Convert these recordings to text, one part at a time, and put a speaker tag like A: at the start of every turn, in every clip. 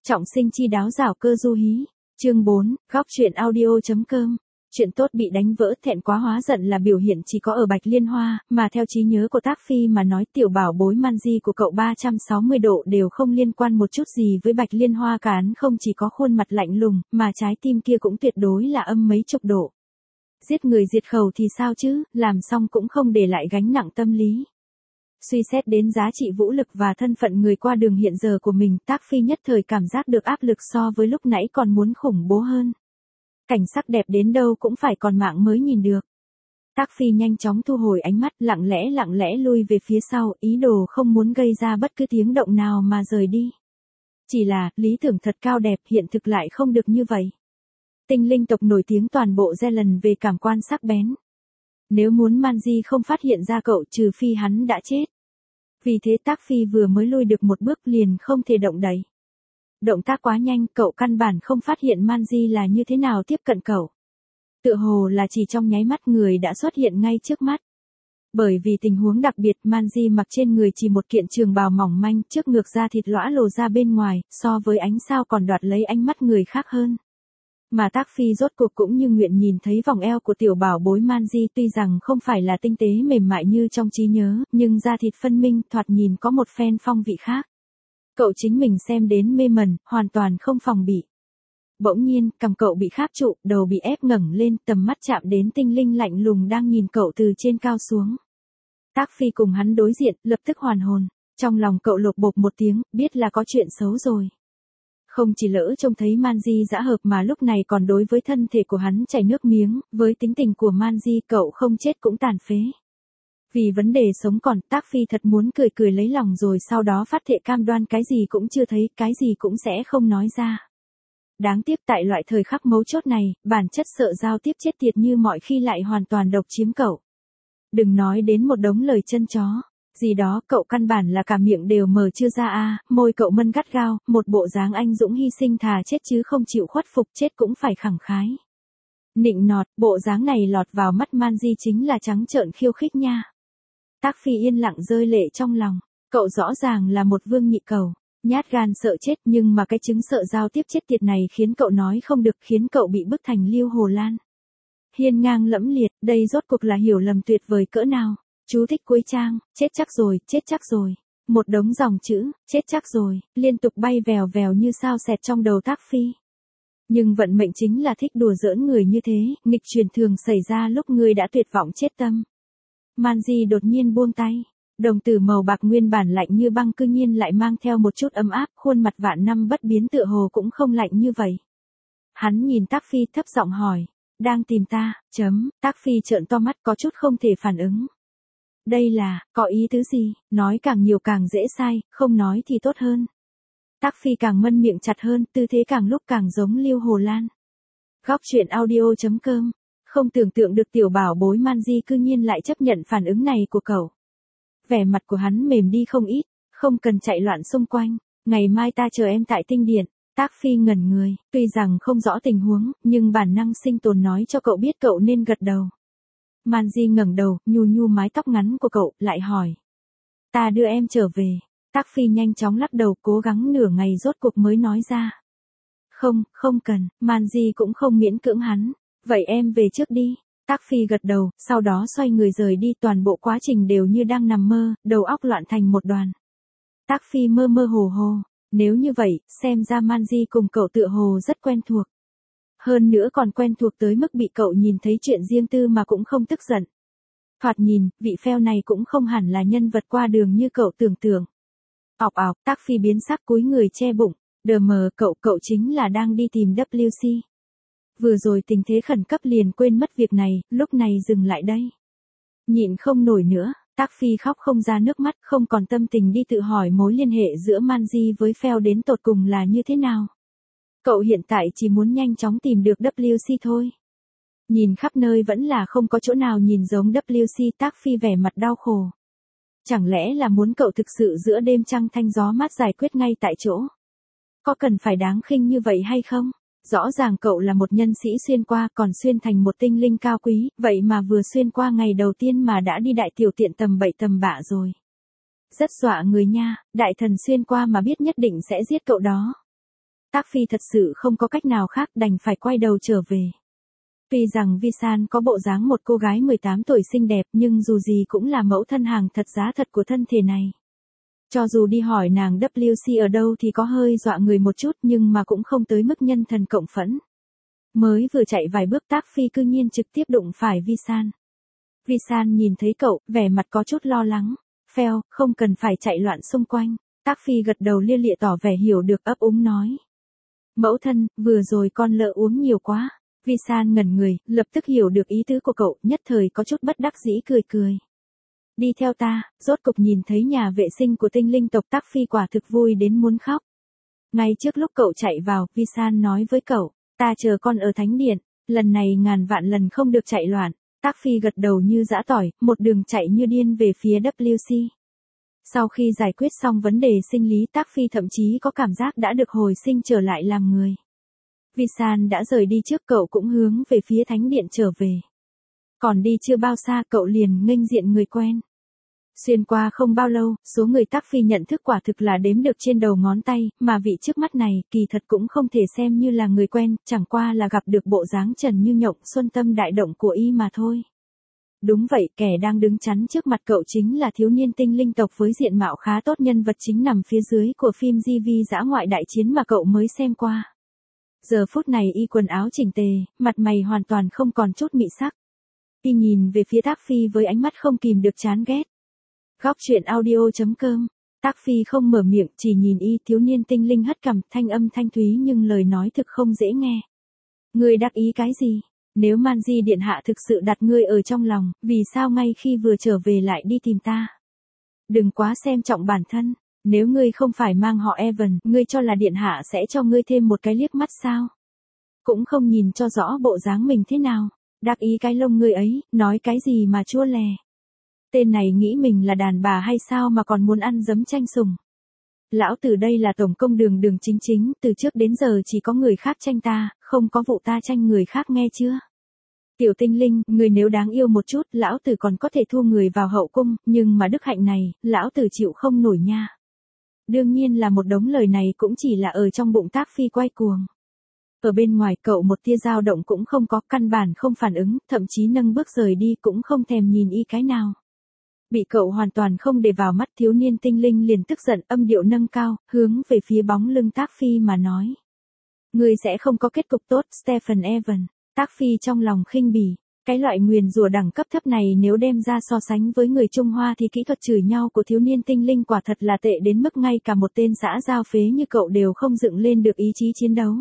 A: Trọng sinh chi đáo giảo cơ du hí. Chương 4, góc truyện audio.com. Chuyện tốt bị đánh vỡ thẹn quá hóa giận là biểu hiện chỉ có ở Bạch Liên Hoa, mà theo trí nhớ của Tác Phi mà nói tiểu bảo bối Manji của cậu 360 độ đều không liên quan một chút gì với Bạch Liên Hoa cả. Hắn không chỉ có khuôn mặt lạnh lùng, mà trái tim kia cũng tuyệt đối là âm mấy chục độ. Giết người diệt khẩu thì sao chứ, làm xong cũng không để lại gánh nặng tâm lý. Suy xét đến giá trị vũ lực và thân phận người qua đường hiện giờ của mình, Tác Phi nhất thời cảm giác được áp lực so với lúc nãy còn muốn khủng bố hơn. Cảnh sắc đẹp đến đâu cũng phải còn mạng mới nhìn được. Tác Phi nhanh chóng thu hồi ánh mắt, lặng lẽ lui về phía sau, ý đồ không muốn gây ra bất cứ tiếng động nào mà rời đi. Chỉ là, lý tưởng thật cao đẹp, hiện thực lại không được như vậy. Tinh linh tộc nổi tiếng toàn bộ Zealand về cảm quan sắc bén. Nếu muốn Manji không phát hiện ra cậu, trừ phi hắn đã chết. Vì thế Tác Phi vừa mới lui được một bước liền không thể động đậy. Động tác quá nhanh, cậu căn bản không phát hiện Manji là như thế nào tiếp cận cậu. Tựa hồ là chỉ trong nháy mắt người đã xuất hiện ngay trước mắt. Bởi vì tình huống đặc biệt, Manji mặc trên người chỉ một kiện trường bào mỏng manh, trước ngực da thịt lõa lồ ra bên ngoài, so với ánh sao còn đoạt lấy ánh mắt người khác hơn. Mà Tác Phi rốt cuộc cũng như nguyện nhìn thấy vòng eo của tiểu bảo bối Manji, tuy rằng không phải là tinh tế mềm mại như trong trí nhớ, nhưng da thịt phân minh, thoạt nhìn có một phen phong vị khác. Cậu chính mình xem đến mê mẩn, hoàn toàn không phòng bị. Bỗng nhiên, cằm cậu bị kháp trụ, đầu bị ép ngẩng lên, tầm mắt chạm đến tinh linh lạnh lùng đang nhìn cậu từ trên cao xuống. Tác Phi cùng hắn đối diện, lập tức hoàn hồn. Trong lòng cậu lột bột một tiếng, biết là có chuyện xấu rồi. Không chỉ lỡ trông thấy Manji dã hợp mà lúc này còn đối với thân thể của hắn chảy nước miếng, với tính tình của Manji cậu không chết cũng tàn phế. Vì vấn đề sống còn, Tác Phi thật muốn cười lấy lòng rồi sau đó phát thệ cam đoan cái gì cũng chưa thấy, cái gì cũng sẽ không nói ra. Đáng tiếc tại loại thời khắc mấu chốt này, bản chất sợ giao tiếp chết tiệt như mọi khi lại hoàn toàn độc chiếm cậu. Đừng nói đến một đống lời chân chó. Gì đó, cậu căn bản là cả miệng đều mở chưa ra môi cậu mân gắt gao, một bộ dáng anh dũng hy sinh thà chết chứ không chịu khuất phục, chết cũng phải khẳng khái. Nịnh nọt, bộ dáng này lọt vào mắt Manji chính là trắng trợn khiêu khích nha. Tác Phi yên lặng rơi lệ trong lòng, cậu rõ ràng là một vương nhị cầu, nhát gan sợ chết, nhưng mà cái chứng sợ giao tiếp chết tiệt này khiến cậu nói không được, khiến cậu bị bức thành Liêu Hồ Lan. Hiên ngang lẫm liệt, đây rốt cuộc là hiểu lầm tuyệt vời cỡ nào. Chú thích cuối trang, chết chắc rồi. Một đống dòng chữ, chết chắc rồi, liên tục bay vèo vèo như sao xẹt trong đầu Tác Phi. Nhưng vận mệnh chính là thích đùa giỡn người như thế, nghịch chuyển thường xảy ra lúc người đã tuyệt vọng chết tâm. Manji đột nhiên buông tay, đồng tử màu bạc nguyên bản lạnh như băng cư nhiên lại mang theo một chút ấm áp, khuôn mặt vạn năm bất biến tựa hồ cũng không lạnh như vậy. Hắn nhìn Tác Phi thấp giọng hỏi, đang tìm ta, Tác Phi trợn to mắt có chút không thể phản ứng. Đây là, có ý tứ gì, nói càng nhiều càng dễ sai, không nói thì tốt hơn. Tác Phi càng mân miệng chặt hơn, tư thế càng lúc càng giống Liêu Hồ Lan. Góc truyện audio.com, không tưởng tượng được tiểu bảo bối Manji cư nhiên lại chấp nhận phản ứng này của cậu. Vẻ mặt của hắn mềm đi không ít, không cần chạy loạn xung quanh, ngày mai ta chờ em tại tinh điện. Tác Phi ngẩn người, tuy rằng không rõ tình huống, nhưng bản năng sinh tồn nói cho cậu biết cậu nên gật đầu. Manji ngẩng đầu, nhu mái tóc ngắn của cậu, lại hỏi. Ta đưa em trở về. Tác Phi nhanh chóng lắc đầu, cố gắng nửa ngày rốt cuộc mới nói ra. Không cần, Manji cũng không miễn cưỡng hắn. Vậy em về trước đi. Tác Phi gật đầu, sau đó xoay người rời đi, toàn bộ quá trình đều như đang nằm mơ, đầu óc loạn thành một đoàn. Tác Phi mơ hồ. Nếu như vậy, xem ra Manji cùng cậu tựa hồ rất quen thuộc. Hơn nữa còn quen thuộc tới mức bị cậu nhìn thấy chuyện riêng tư mà cũng không tức giận. Thoạt nhìn, vị phèo này cũng không hẳn là nhân vật qua đường như cậu tưởng tượng. Ọc, Tác Phi biến sắc cúi người che bụng, đờ mờ, cậu chính là đang đi tìm WC. Vừa rồi tình thế khẩn cấp liền quên mất việc này, lúc này dừng lại đây. Nhịn không nổi nữa, Tác Phi khóc không ra nước mắt, không còn tâm tình đi tự hỏi mối liên hệ giữa Manji với phèo đến tột cùng là như thế nào. Cậu hiện tại chỉ muốn nhanh chóng tìm được WC thôi. Nhìn khắp nơi vẫn là không có chỗ nào nhìn giống WC. Tác Phi vẻ mặt đau khổ. Chẳng lẽ là muốn cậu thực sự giữa đêm trăng thanh gió mát giải quyết ngay tại chỗ? Có cần phải đáng khinh như vậy hay không? Rõ ràng cậu là một nhân sĩ xuyên qua, còn xuyên thành một tinh linh cao quý, vậy mà vừa xuyên qua ngày đầu tiên mà đã đi đại tiểu tiện tầm bậy tầm bạ rồi. Rất dọa người nha, đại thần xuyên qua mà biết nhất định sẽ giết cậu đó. Tác Phi thật sự không có cách nào khác đành phải quay đầu trở về. Tuy rằng Vi San có bộ dáng một cô gái 18 tuổi xinh đẹp nhưng dù gì cũng là mẫu thân hàng thật giá thật của thân thể này. Cho dù đi hỏi nàng WC ở đâu thì có hơi dọa người một chút nhưng mà cũng không tới mức nhân thần cộng phẫn. Mới vừa chạy vài bước Tác Phi cư nhiên trực tiếp đụng phải Vi San. Vi San nhìn thấy cậu, vẻ mặt có chút lo lắng. Phèo, không cần phải chạy loạn xung quanh. Tác Phi gật đầu lia lịa tỏ vẻ hiểu được ấp úng nói. Mẫu thân, vừa rồi con lỡ uống nhiều quá. Vi San ngẩn người, lập tức hiểu được ý tứ của cậu, nhất thời có chút bất đắc dĩ cười cười. Đi theo ta, rốt cục nhìn thấy nhà vệ sinh của tinh linh tộc Tác Phi quả thực vui đến muốn khóc. Ngay trước lúc cậu chạy vào, Vi San nói với cậu, ta chờ con ở thánh điện, lần này ngàn vạn lần không được chạy loạn. Tác Phi gật đầu như giã tỏi, một đường chạy như điên về phía WC. Sau khi giải quyết xong vấn đề sinh lý Tác Phi thậm chí có cảm giác đã được hồi sinh trở lại làm người. Vi San đã rời đi trước cậu cũng hướng về phía thánh điện trở về. Còn đi chưa bao xa cậu liền nghênh diện người quen. Xuyên qua không bao lâu, số người Tác Phi nhận thức quả thực là đếm được trên đầu ngón tay, mà vị trước mắt này kỳ thật cũng không thể xem như là người quen, chẳng qua là gặp được bộ dáng trần như nhộng xuân tâm đại động của y mà thôi. Đúng vậy, kẻ đang đứng chắn trước mặt cậu chính là thiếu niên tinh linh tộc với diện mạo khá tốt, nhân vật chính nằm phía dưới của phim GV dã ngoại đại chiến mà cậu mới xem qua. Giờ phút này y quần áo chỉnh tề, mặt mày hoàn toàn không còn chút mị sắc. Y nhìn về phía Tác Phi với ánh mắt không kìm được chán ghét. Góc truyện audio.com. Tác Phi không mở miệng, chỉ nhìn y. Thiếu niên tinh linh hất cằm, thanh âm thanh thúy nhưng lời nói thực không dễ nghe. Ngươi đắc ý cái gì? Nếu Manji điện hạ thực sự đặt ngươi ở trong lòng, vì sao ngay khi vừa trở về lại đi tìm ta? Đừng quá xem trọng bản thân. Nếu ngươi không phải mang họ Evan, ngươi cho là điện hạ sẽ cho ngươi thêm một cái liếc mắt sao? Cũng không nhìn cho rõ bộ dáng mình thế nào. Đắc ý cái lông ngươi ấy, nói cái gì mà chua lè. Tên này nghĩ mình là đàn bà hay sao mà còn muốn ăn giấm chanh sùng. Lão tử đây là tổng công đường đường chính chính, từ trước đến giờ chỉ có người khác tranh ta, không có vụ ta tranh người khác nghe chưa? Tiểu tinh linh, người nếu đáng yêu một chút, lão tử còn có thể thu người vào hậu cung, nhưng mà đức hạnh này, lão tử chịu không nổi nha. Đương nhiên là một đống lời này cũng chỉ là ở trong bụng Tác Phi quay cuồng. Ở bên ngoài cậu một tia dao động cũng không có, căn bản không phản ứng, thậm chí nâng bước rời đi cũng không thèm nhìn y cái nào. Bị cậu hoàn toàn không để vào mắt, thiếu niên tinh linh liền tức giận, âm điệu nâng cao, hướng về phía bóng lưng Tác Phi mà nói. Ngươi sẽ không có kết cục tốt, Stephen Evan. Tác Phi trong lòng khinh bỉ. Cái loại nguyền rủa đẳng cấp thấp này nếu đem ra so sánh với người Trung Hoa thì kỹ thuật chửi nhau của thiếu niên tinh linh quả thật là tệ đến mức ngay cả một tên xã giao phế như cậu đều không dựng lên được ý chí chiến đấu.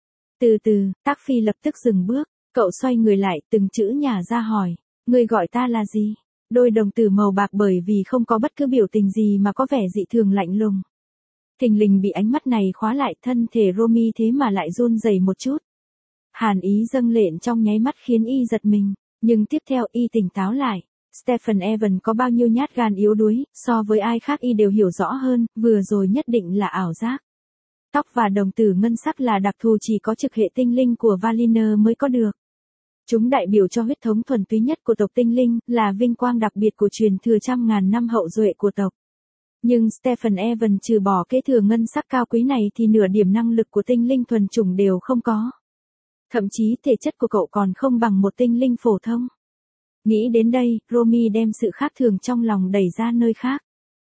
A: Từ từ, Tác Phi lập tức dừng bước, cậu xoay người lại, từng chữ nhả ra hỏi. Ngươi gọi ta là gì? Đôi đồng tử màu bạc bởi vì không có bất cứ biểu tình gì mà có vẻ dị thường lạnh lùng. Thình lình bị ánh mắt này khóa lại, thân thể Romy thế mà lại run rẩy một chút. Hàn ý dâng lên trong nháy mắt khiến y giật mình, nhưng tiếp theo y tỉnh táo lại. Stephen Evan có bao nhiêu nhát gan yếu đuối, so với ai khác y đều hiểu rõ hơn, vừa rồi nhất định là ảo giác. Tóc và đồng tử ngân sắc là đặc thù chỉ có trực hệ tinh linh của Valinor mới có được. Chúng đại biểu cho huyết thống thuần túy nhất của tộc tinh linh, là vinh quang đặc biệt của truyền thừa trăm ngàn năm hậu duệ của tộc. Nhưng Stephen Evan trừ bỏ kế thừa ngân sắc cao quý này thì nửa điểm năng lực của tinh linh thuần chủng đều không có. Thậm chí thể chất của cậu còn không bằng một tinh linh phổ thông. Nghĩ đến đây, Romy đem sự khác thường trong lòng đẩy ra nơi khác.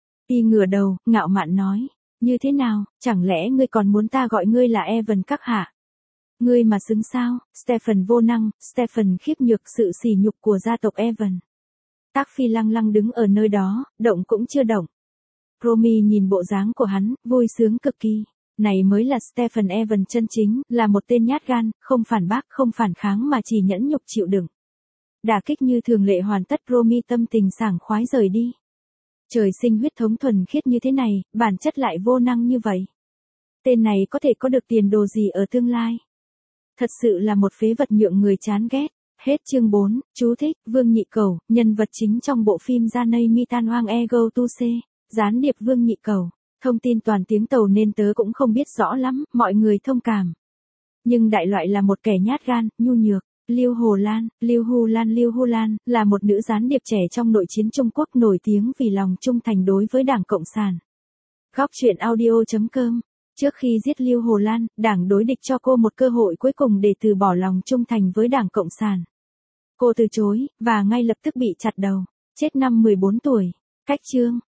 A: Y ngửa đầu, ngạo mạn nói, như thế nào, chẳng lẽ ngươi còn muốn ta gọi ngươi là Evan các hạ? Ngươi mà xứng sao? Stephen vô năng, Stephen khiếp nhược, sự sỉ nhục của gia tộc Evan. Tác Phi lăng lăng đứng ở nơi đó, động cũng chưa động. Romy nhìn bộ dáng của hắn, vui sướng cực kỳ. Này mới là Stephen Evan chân chính, là một tên nhát gan, không phản bác, không phản kháng mà chỉ nhẫn nhục chịu đựng. Đả kích như thường lệ hoàn tất, Romy tâm tình sảng khoái rời đi. Trời sinh huyết thống thuần khiết như thế này, bản chất lại vô năng như vậy. Tên này có thể có được tiền đồ gì ở tương lai? Thật sự là một phế vật nhượng người chán ghét. Hết chương 4, chú thích, Vương Nhị Cẩu, nhân vật chính trong bộ phim Janay Mitan Hoang Ego Tu Se, gián điệp Vương Nhị Cẩu. Thông tin toàn tiếng Tàu nên tớ cũng không biết rõ lắm, mọi người thông cảm. Nhưng đại loại là một kẻ nhát gan, nhu nhược. Liêu Hu Lan là một nữ gián điệp trẻ trong nội chiến Trung Quốc nổi tiếng vì lòng trung thành đối với Đảng Cộng sản. Góc truyện audio.com Trước khi giết Lưu Hồ Lan, đảng đối địch cho cô một cơ hội cuối cùng để từ bỏ lòng trung thành với Đảng Cộng sản. Cô từ chối, và ngay lập tức bị chặt đầu, chết năm 14 tuổi. Cách chương